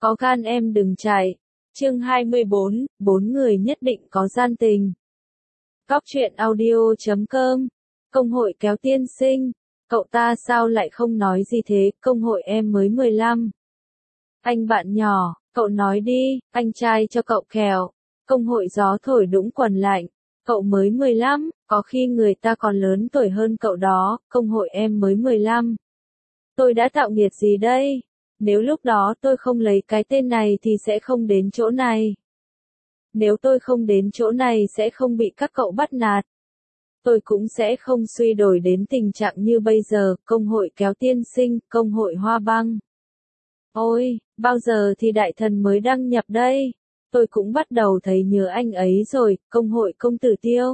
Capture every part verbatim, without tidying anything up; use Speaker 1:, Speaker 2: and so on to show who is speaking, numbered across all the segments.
Speaker 1: Có gan em đừng chạy. Chương hai mươi bốn, bốn người nhất định có gian tình. Cóc truyện audio chấm com. Công hội kéo tiên sinh. Cậu ta sao lại không nói gì thế, công hội em mới mười lăm. Anh bạn nhỏ, cậu nói đi, anh trai cho cậu kèo. Công hội gió thổi đũng quần lạnh. Cậu mới mười lăm, có khi người ta còn lớn tuổi hơn cậu đó, công hội em mới mười lăm. Tôi đã tạo nghiệt gì đây? Nếu lúc đó tôi không lấy cái tên này thì sẽ không đến chỗ này. Nếu tôi không đến chỗ này sẽ không bị các cậu bắt nạt. Tôi cũng sẽ không suy đổi đến tình trạng như bây giờ, công hội kéo tiên sinh, công hội hoa băng. Ôi, bao giờ thì đại thần mới đăng nhập đây? Tôi cũng bắt đầu thấy nhớ anh ấy rồi, công hội công tử Tiêu.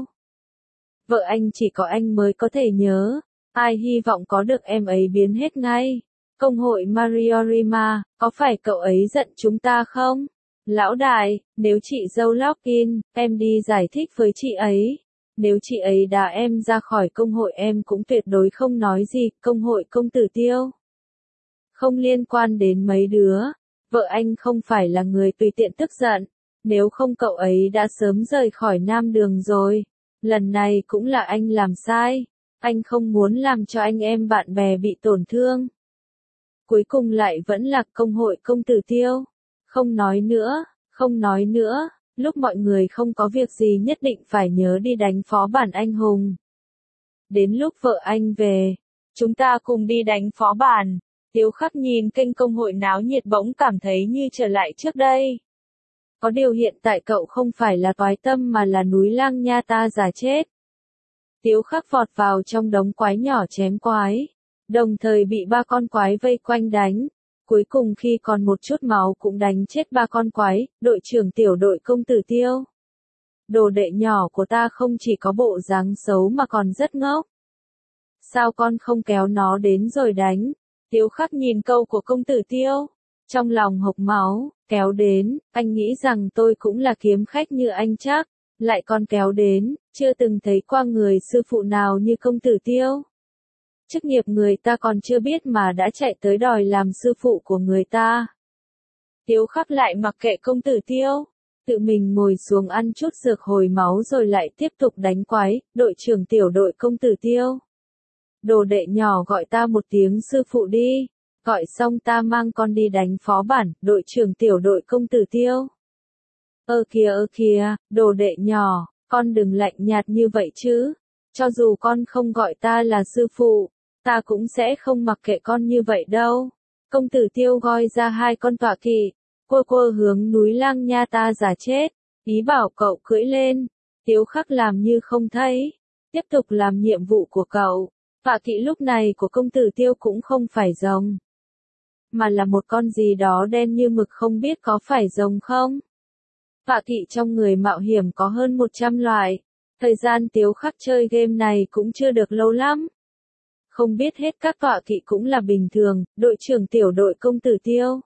Speaker 1: Vợ anh chỉ có anh mới có thể nhớ, ai hy vọng có được em ấy biến hết ngay. Công hội Mariorima, có phải cậu ấy giận chúng ta không? Lão đại, nếu chị dâu login, em đi giải thích với chị ấy. Nếu chị ấy đá em ra khỏi công hội em cũng tuyệt đối không nói gì, công hội công tử Tiêu. Không liên quan đến mấy đứa. Vợ anh không phải là người tùy tiện tức giận. Nếu không cậu ấy đã sớm rời khỏi Nam Đường rồi. Lần này cũng là anh làm sai. Anh không muốn làm cho anh em bạn bè bị tổn thương. Cuối cùng lại vẫn là công hội công tử Tiêu. Không nói nữa, không nói nữa, lúc mọi người không có việc gì nhất định phải nhớ đi đánh phó bản anh hùng. Đến lúc vợ anh về, chúng ta cùng đi đánh phó bản. Tiếu Khắc nhìn kênh công hội náo nhiệt bỗng cảm thấy như trở lại trước đây. Có điều hiện tại cậu không phải là toái tâm mà là núi lang nha ta giả chết. Tiếu Khắc vọt vào trong đống quái nhỏ chém quái. Đồng thời bị ba con quái vây quanh đánh. Cuối cùng khi còn một chút máu cũng đánh chết ba con quái, đội trưởng tiểu đội công tử Tiêu. Đồ đệ nhỏ của ta không chỉ có bộ dáng xấu mà còn rất ngốc. Sao con không kéo nó đến rồi đánh? Tiếu Khắc nhìn câu của công tử Tiêu. Trong lòng hộc máu, kéo đến, anh nghĩ rằng tôi cũng là kiếm khách như anh chắc. Lại còn kéo đến, chưa từng thấy qua người sư phụ nào như công tử Tiêu. Chức nghiệp người ta còn chưa biết mà đã chạy tới đòi làm sư phụ của người ta. Tiếu Khắc lại mặc kệ công tử Tiêu, tự mình ngồi xuống ăn chút dược hồi máu rồi lại tiếp tục đánh quái, đội trưởng tiểu đội công tử Tiêu. Đồ đệ nhỏ gọi ta một tiếng sư phụ đi, gọi xong ta mang con đi đánh phó bản, đội trưởng tiểu đội công tử Tiêu. Ơ kìa ơ kìa, đồ đệ nhỏ, con đừng lạnh nhạt như vậy chứ, cho dù con không gọi ta là sư phụ. Ta cũng sẽ không mặc kệ con như vậy đâu. Công tử Tiêu gọi ra hai con tọa kỵ, quơ quơ hướng núi lang nha ta giả chết, ý bảo cậu cưỡi lên. Tiếu Khắc làm như không thấy, tiếp tục làm nhiệm vụ của cậu. Tọa kỵ lúc này của công tử Tiêu cũng không phải rồng, mà là một con gì đó đen như mực, không biết có phải rồng không. Tọa kỵ trong người mạo hiểm có hơn một trăm loại. Thời gian Tiếu Khắc chơi game này cũng chưa được lâu lắm. Không biết hết các tọa kỵ cũng là bình thường, đội trưởng tiểu đội công tử Tiêu.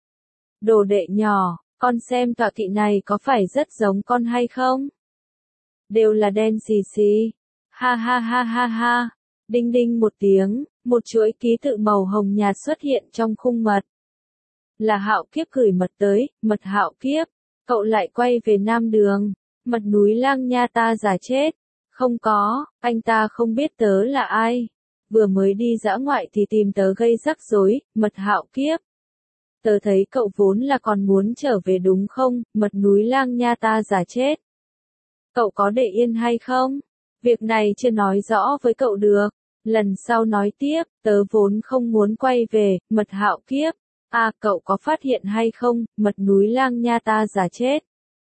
Speaker 1: Đồ đệ nhỏ, con xem tọa kỵ này có phải rất giống con hay không? Đều là đen xì xì. Ha ha ha ha ha. Đinh đinh một tiếng, một chuỗi ký tự màu hồng nhạt xuất hiện trong khung mật. Là Hạo Kiếp gửi mật tới, mật Hạo Kiếp. Cậu lại quay về Nam Đường. Mật núi lang nha ta giả chết. Không có, anh ta không biết tớ là ai. Vừa mới đi dã ngoại thì tìm tớ gây rắc rối, mật Hạo Kiếp. Tớ thấy cậu vốn là còn muốn trở về đúng không, mật núi lang nha ta giả chết. Cậu có để yên hay không? Việc này chưa nói rõ với cậu được. Lần sau nói tiếp, tớ vốn không muốn quay về, mật Hạo Kiếp. À, cậu có phát hiện hay không, mật núi lang nha ta giả chết.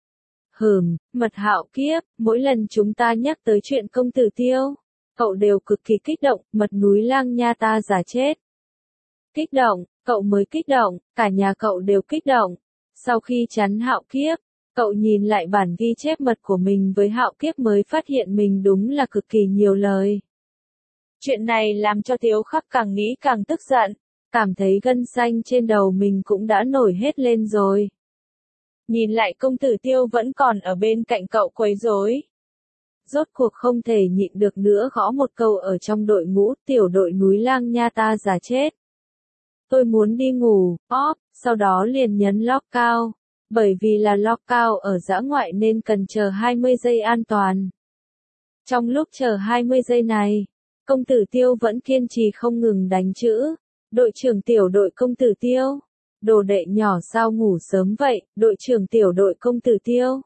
Speaker 1: Hừm, mật Hạo Kiếp, mỗi lần chúng ta nhắc tới chuyện công tử Tiêu, cậu đều cực kỳ kích động, mật núi lang nha ta giả chết. Kích động, cậu mới kích động, cả nhà cậu đều kích động. Sau khi chắn Hạo Kiếp, cậu nhìn lại bản ghi chép mật của mình với Hạo Kiếp mới phát hiện mình đúng là cực kỳ nhiều lời. Chuyện này làm cho Tiếu Khắc càng nghĩ càng tức giận, cảm thấy gân xanh trên đầu mình cũng đã nổi hết lên rồi. Nhìn lại công tử Tiêu vẫn còn ở bên cạnh cậu quấy rối. Rốt cuộc không thể nhịn được nữa gõ một câu ở trong đội ngũ, tiểu đội núi lang nha ta giả chết. Tôi muốn đi ngủ, óp, sau đó liền nhấn lockout. Bởi vì là lockout ở dã ngoại nên cần chờ hai mươi giây an toàn. Trong lúc chờ hai mươi giây này, công tử Tiêu vẫn kiên trì không ngừng đánh chữ. Đội trưởng tiểu đội công tử Tiêu. Đồ đệ nhỏ sao ngủ sớm vậy, đội trưởng tiểu đội công tử Tiêu.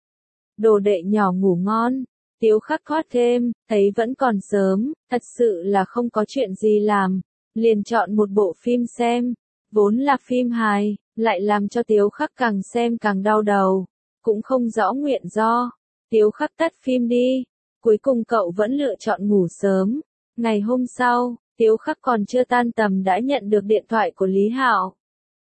Speaker 1: Đồ đệ nhỏ ngủ ngon. Tiếu Khắc thoát thêm, thấy vẫn còn sớm, thật sự là không có chuyện gì làm. Liền chọn một bộ phim xem. Vốn là phim hài, lại làm cho Tiếu Khắc càng xem càng đau đầu. Cũng không rõ nguyện do. Tiếu Khắc tắt phim đi. Cuối cùng cậu vẫn lựa chọn ngủ sớm. Ngày hôm sau, Tiếu Khắc còn chưa tan tầm đã nhận được điện thoại của Lý Hạo.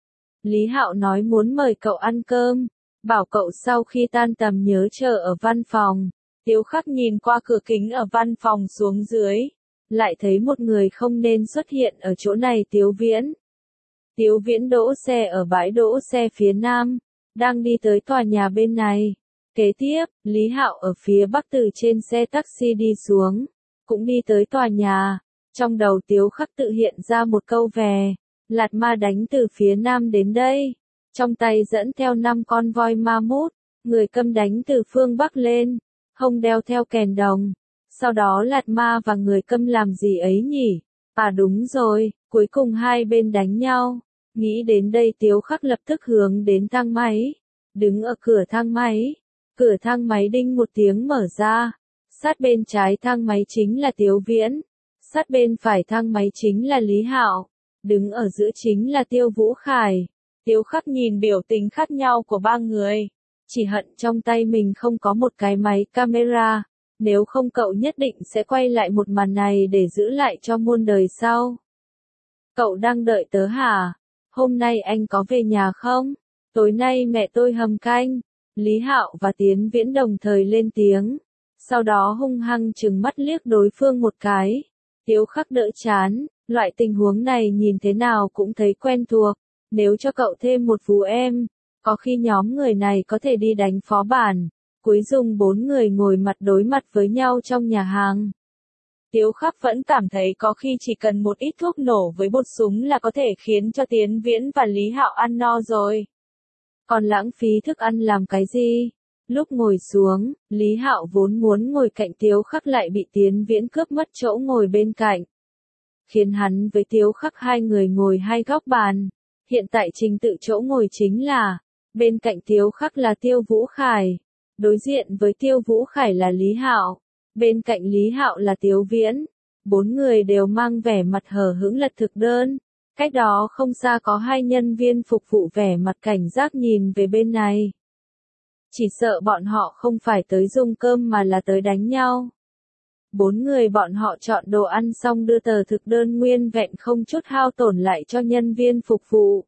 Speaker 1: Lý Hạo nói muốn mời cậu ăn cơm, bảo cậu sau khi tan tầm nhớ chờ ở văn phòng. Tiếu Khắc nhìn qua cửa kính ở văn phòng xuống dưới, lại thấy một người không nên xuất hiện ở chỗ này. Tiếu Viễn. Tiếu Viễn đỗ xe ở bãi đỗ xe phía nam, đang đi tới tòa nhà bên này. Kế tiếp, Lý Hạo ở phía bắc từ trên xe taxi đi xuống, cũng đi tới tòa nhà. Trong đầu Tiếu Khắc tự hiện ra một câu về, Lạt Ma đánh từ phía nam đến đây, trong tay dẫn theo năm con voi ma mút, người câm đánh từ phương bắc lên, hông đeo theo kèn đồng. Sau đó Lạt Ma và người câm làm gì ấy nhỉ? À đúng rồi, cuối cùng hai bên đánh nhau. Nghĩ đến đây Tiếu Khắc lập tức hướng đến thang máy, đứng ở cửa thang máy. Cửa thang máy đinh một tiếng mở ra, sát bên trái thang máy chính là Tiếu Viễn, sát bên phải thang máy chính là Lý Hạo, đứng ở giữa chính là Tiêu Vũ Khải. Tiếu Khắc nhìn biểu tình khác nhau của ba người, chỉ hận trong tay mình không có một cái máy camera, nếu không cậu nhất định sẽ quay lại một màn này để giữ lại cho muôn đời sau. Cậu đang đợi tớ hả? Hôm nay anh có về nhà không? Tối nay mẹ tôi hầm canh. Lý Hạo và Tiến Viễn đồng thời lên tiếng, sau đó hung hăng trừng mắt liếc đối phương một cái. Tiếu Khắc đỡ chán, loại tình huống này nhìn thế nào cũng thấy quen thuộc, nếu cho cậu thêm một vú em, có khi nhóm người này có thể đi đánh phó bản. Cuối cùng bốn người ngồi mặt đối mặt với nhau trong nhà hàng. Tiếu Khắc vẫn cảm thấy có khi chỉ cần một ít thuốc nổ với bột súng là có thể khiến cho Tiến Viễn và Lý Hạo ăn no rồi. Còn lãng phí thức ăn làm cái gì? Lúc ngồi xuống, Lý Hạo vốn muốn ngồi cạnh Tiếu Khắc lại bị Tiến Viễn cướp mất chỗ ngồi bên cạnh, khiến hắn với Tiếu Khắc hai người ngồi hai góc bàn. Hiện tại trình tự chỗ ngồi chính là, bên cạnh Tiếu Khắc là Tiêu Vũ Khải, đối diện với Tiêu Vũ Khải là Lý Hạo, bên cạnh Lý Hạo là Tiếu Viễn. Bốn người đều mang vẻ mặt hờ hững lật thực đơn. Cách đó không xa có hai nhân viên phục vụ vẻ mặt cảnh giác nhìn về bên này. Chỉ sợ bọn họ không phải tới dùng cơm mà là tới đánh nhau. Bốn người bọn họ chọn đồ ăn xong đưa tờ thực đơn nguyên vẹn không chút hao tổn lại cho nhân viên phục vụ.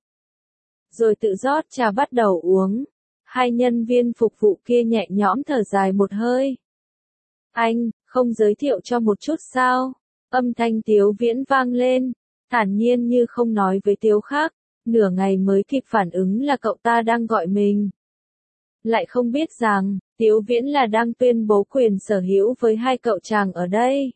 Speaker 1: Rồi tự rót trà bắt đầu uống. Hai nhân viên phục vụ kia nhẹ nhõm thở dài một hơi. Anh, không giới thiệu cho một chút sao? Âm thanh Tiếu Viễn vang lên, thản nhiên như không nói với Tiếu Khắc, nửa ngày mới kịp phản ứng là cậu ta đang gọi mình. Lại không biết rằng, Tiếu Viễn là đang tuyên bố quyền sở hữu với hai cậu chàng ở đây.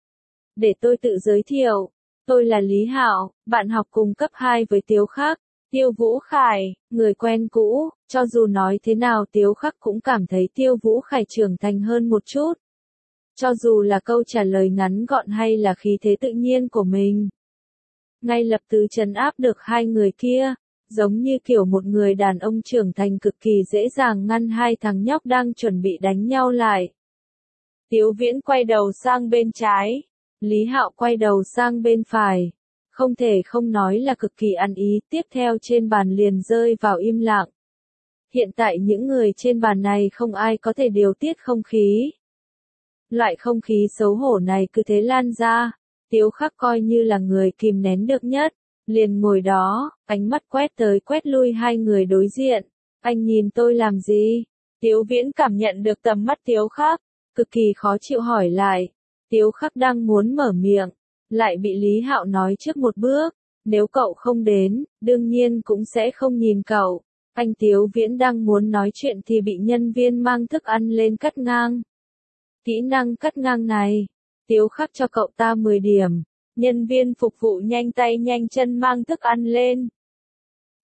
Speaker 1: Để tôi tự giới thiệu, tôi là Lý Hạo, bạn học cùng cấp hai với Tiếu Khắc. Tiêu Vũ Khải, người quen cũ, cho dù nói thế nào Tiếu Khắc cũng cảm thấy Tiêu Vũ Khải trưởng thành hơn một chút. Cho dù là câu trả lời ngắn gọn hay là khí thế tự nhiên của mình. Ngay lập tức trấn áp được hai người kia, giống như kiểu một người đàn ông trưởng thành cực kỳ dễ dàng ngăn hai thằng nhóc đang chuẩn bị đánh nhau lại. Tiếu Viễn quay đầu sang bên trái, Lý Hạo quay đầu sang bên phải. Không thể không nói là cực kỳ ăn ý, tiếp theo trên bàn liền rơi vào im lặng. Hiện tại những người trên bàn này không ai có thể điều tiết không khí. Loại không khí xấu hổ này cứ thế lan ra, Tiếu Khắc coi như là người kìm nén được nhất, liền ngồi đó, ánh mắt quét tới quét lui hai người đối diện. Anh nhìn tôi làm gì? Tiếu Viễn cảm nhận được tầm mắt Tiếu Khắc, cực kỳ khó chịu hỏi lại. Tiếu Khắc đang muốn mở miệng, lại bị Lý Hạo nói trước một bước, nếu cậu không đến, đương nhiên cũng sẽ không nhìn cậu. Anh Tiếu Viễn đang muốn nói chuyện thì bị nhân viên mang thức ăn lên cắt ngang. Kỹ năng cắt ngang này, Tiếu Khắc cho cậu ta mười điểm. Nhân viên phục vụ nhanh tay nhanh chân mang thức ăn lên.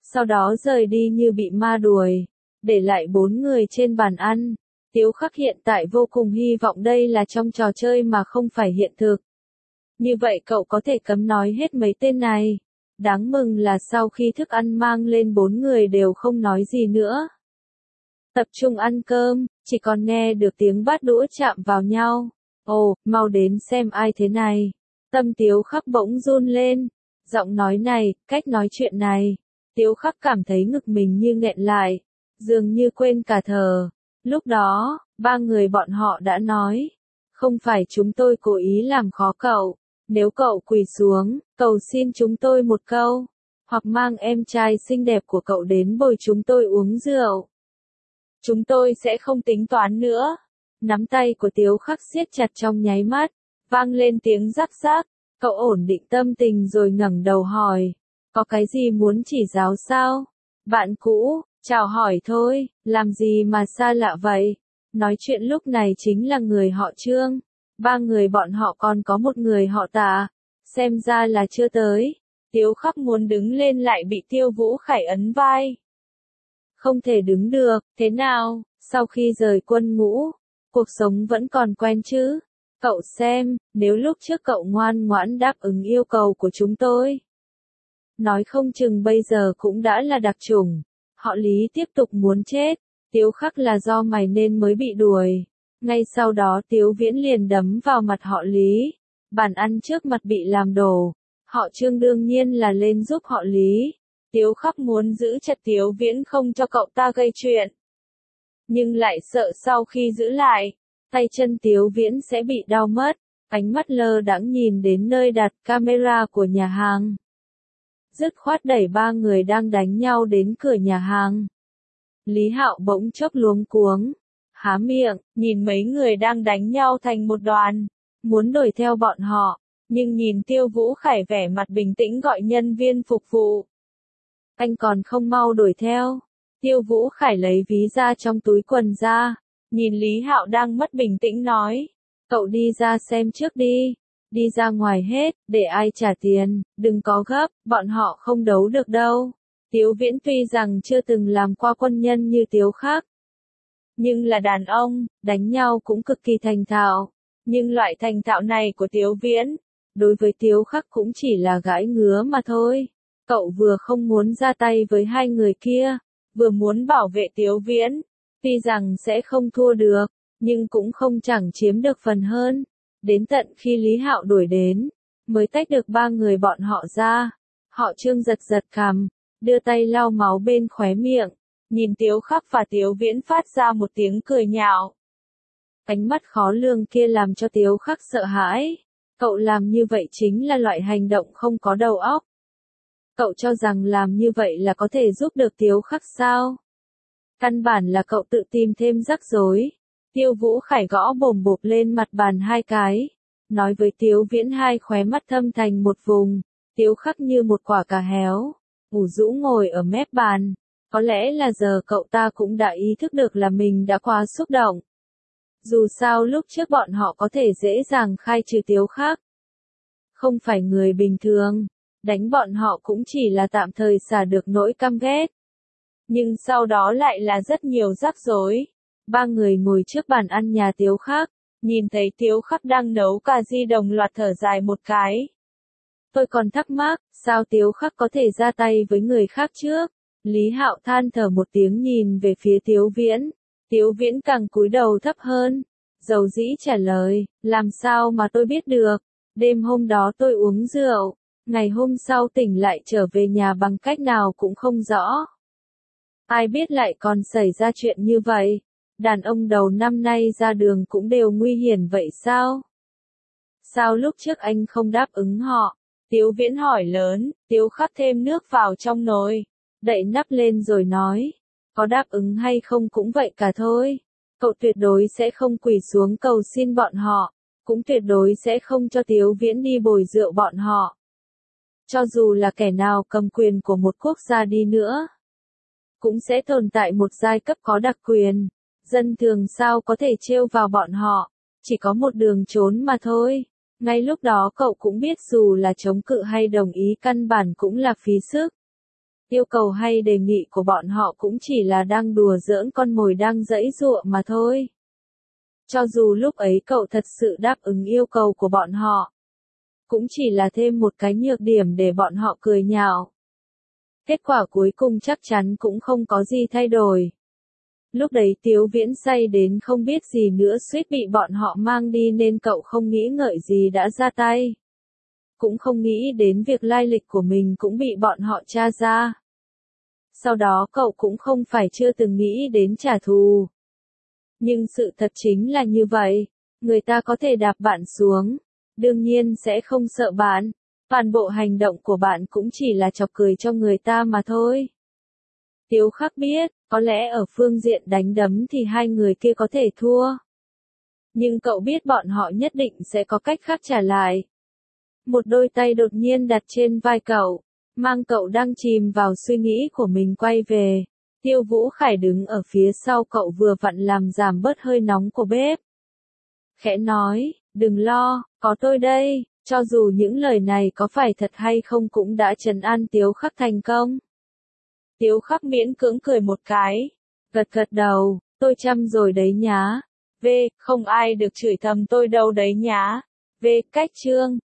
Speaker 1: sau đó rời đi như bị ma đuổi, để lại bốn người trên bàn ăn. Tiếu Khắc hiện tại vô cùng hy vọng đây là trong trò chơi mà không phải hiện thực. Như vậy cậu có thể cấm nói hết mấy tên này. Đáng mừng là sau khi thức ăn mang lên bốn người đều không nói gì nữa. Tập trung ăn cơm, chỉ còn nghe được tiếng bát đũa chạm vào nhau. Ồ, mau đến xem ai thế này. Tâm Tiếu Khắc bỗng run lên. Giọng nói này, cách nói chuyện này. Tiếu Khắc cảm thấy ngực mình như nghẹn lại. Dường như quên cả thở. Lúc đó, ba người bọn họ đã nói. Không phải chúng tôi cố ý làm khó cậu. Nếu cậu quỳ xuống, cầu xin chúng tôi một câu. Hoặc mang em trai xinh đẹp của cậu đến bồi chúng tôi uống rượu. Chúng tôi sẽ không tính toán nữa. Nắm tay của Tiếu Khắc siết chặt trong nháy mắt. Vang lên tiếng rắc rắc. Cậu ổn định tâm tình rồi ngẩng đầu hỏi. Có cái gì muốn chỉ giáo sao? Bạn cũ, chào hỏi thôi, làm gì mà xa lạ vậy? Nói chuyện lúc này chính là người họ Trương. Ba người bọn họ còn có một người họ Tạ. Xem ra là chưa tới. Tiếu Khắc muốn đứng lên lại bị Tiêu Vũ Khải ấn vai. Không thể đứng được, thế nào, sau khi rời quân ngũ, cuộc sống vẫn còn quen chứ? Cậu xem, nếu lúc trước cậu ngoan ngoãn đáp ứng yêu cầu của chúng tôi. Nói không chừng bây giờ cũng đã là đặc chủng. Họ Lý tiếp tục muốn chết. Tiếu Khắc là do mày nên mới bị đuổi. Ngay sau đó Tiếu Viễn liền đấm vào mặt họ Lý. Bàn ăn trước mặt bị làm đổ. Họ Trương đương nhiên là lên giúp họ Lý. Tiếu Khắc muốn giữ chặt Tiếu Viễn không cho cậu ta gây chuyện. Nhưng lại sợ sau khi giữ lại, tay chân Tiếu Viễn sẽ bị đau mất. Ánh mắt lơ đãng nhìn đến nơi đặt camera của nhà hàng. Dứt khoát đẩy ba người đang đánh nhau đến cửa nhà hàng. Lý Hạo bỗng chốc luống cuống. Há miệng, nhìn mấy người đang đánh nhau thành một đoàn. Muốn đuổi theo bọn họ. Nhưng nhìn Tiêu Vũ Khải vẻ mặt bình tĩnh gọi nhân viên phục vụ. Anh còn không mau đuổi theo. Tiêu Vũ Khải lấy ví ra trong túi quần ra. Nhìn Lý Hạo đang mất bình tĩnh nói. Cậu đi ra xem trước đi. Đi ra ngoài hết, để ai trả tiền, đừng có gấp, bọn họ không đấu được đâu. Tiếu Viễn tuy rằng chưa từng làm qua quân nhân như Tiếu Khắc. Nhưng là đàn ông, đánh nhau cũng cực kỳ thành thạo. Nhưng loại thành thạo này của Tiếu Viễn, đối với Tiếu Khắc cũng chỉ là gãi ngứa mà thôi. Cậu vừa không muốn ra tay với hai người kia, vừa muốn bảo vệ Tiếu Viễn. Tuy rằng sẽ không thua được, nhưng cũng không chẳng chiếm được phần hơn. Đến tận khi Lý Hạo đuổi đến, mới tách được ba người bọn họ ra. Họ Trương giật giật cằm, đưa tay lau máu bên khóe miệng, nhìn Tiếu Khắc và Tiếu Viễn phát ra một tiếng cười nhạo. Ánh mắt khó lường kia làm cho Tiếu Khắc sợ hãi. Cậu làm như vậy chính là loại hành động không có đầu óc. Cậu cho rằng làm như vậy là có thể giúp được Tiếu Khắc sao? Căn bản là cậu tự tìm thêm rắc rối. Tiêu Vũ Khải gõ bồm bộp lên mặt bàn hai cái. Nói với Tiếu Viễn hai khóe mắt thâm thành một vùng. Tiếu Khắc như một quả cà héo. Ủ rũ ngồi ở mép bàn. Có lẽ là giờ cậu ta cũng đã ý thức được là mình đã quá xúc động. Dù sao lúc trước bọn họ có thể dễ dàng khai trừ Tiếu Khắc. Không phải người bình thường. Đánh bọn họ cũng chỉ là tạm thời xả được nỗi căm ghét. Nhưng sau đó lại là rất nhiều rắc rối. Ba người ngồi trước bàn ăn nhà Tiếu Khắc, nhìn thấy Tiếu Khắc đang nấu cà ri đồng loạt thở dài một cái. Tôi còn thắc mắc, sao Tiếu Khắc có thể ra tay với người khác trước? Lý Hạo than thở một tiếng nhìn về phía Tiếu Viễn. Tiếu Viễn càng cúi đầu thấp hơn. Dầu dĩ trả lời, làm sao mà tôi biết được? Đêm hôm đó tôi uống rượu, ngày hôm sau tỉnh lại trở về nhà bằng cách nào cũng không rõ. Ai biết lại còn xảy ra chuyện như vậy? Đàn ông đầu năm nay ra đường cũng đều nguy hiểm vậy sao? Sao lúc trước anh không đáp ứng họ? Tiếu Viễn hỏi lớn. Tiếu Khắc thêm nước vào trong nồi, đậy nắp lên rồi nói. Có đáp ứng hay không cũng vậy cả thôi. Cậu tuyệt đối sẽ không quỳ xuống cầu xin bọn họ. Cũng tuyệt đối sẽ không cho Tiếu Viễn đi bồi rượu bọn họ. Cho dù là kẻ nào cầm quyền của một quốc gia đi nữa, cũng sẽ tồn tại một giai cấp có đặc quyền. Dân thường sao có thể trêu vào bọn họ, chỉ có một đường trốn mà thôi. Ngay lúc đó cậu cũng biết dù là chống cự hay đồng ý căn bản cũng là phí sức. Yêu cầu hay đề nghị của bọn họ cũng chỉ là đang đùa giỡn con mồi đang giãy giụa mà thôi. Cho dù lúc ấy cậu thật sự đáp ứng yêu cầu của bọn họ, cũng chỉ là thêm một cái nhược điểm để bọn họ cười nhạo. Kết quả cuối cùng chắc chắn cũng không có gì thay đổi. Lúc đấy Tiếu Viễn say đến không biết gì nữa, suýt bị bọn họ mang đi nên cậu không nghĩ ngợi gì đã ra tay. Cũng không nghĩ đến việc lai lịch của mình cũng bị bọn họ tra ra. Sau đó cậu cũng không phải chưa từng nghĩ đến trả thù. Nhưng sự thật chính là như vậy, người ta có thể đạp bạn xuống, đương nhiên sẽ không sợ bạn. Toàn bộ hành động của bạn cũng chỉ là chọc cười cho người ta mà thôi. Tiếu Khắc biết, có lẽ ở phương diện đánh đấm thì hai người kia có thể thua. Nhưng cậu biết bọn họ nhất định sẽ có cách khác trả lại. Một đôi tay đột nhiên đặt trên vai cậu, mang cậu đang chìm vào suy nghĩ của mình quay về. Tiêu Vũ Khải đứng ở phía sau cậu vừa vặn làm giảm bớt hơi nóng của bếp. Khẽ nói, đừng lo, có tôi đây. Cho dù những lời này có phải thật hay không cũng đã trấn an Tiếu Khắc thành công. Tiếu Khắc miễn cưỡng cười một cái, gật gật đầu, tôi chăm rồi đấy nhá. V, không ai được chửi thầm tôi đâu đấy nhá. V, cách chương.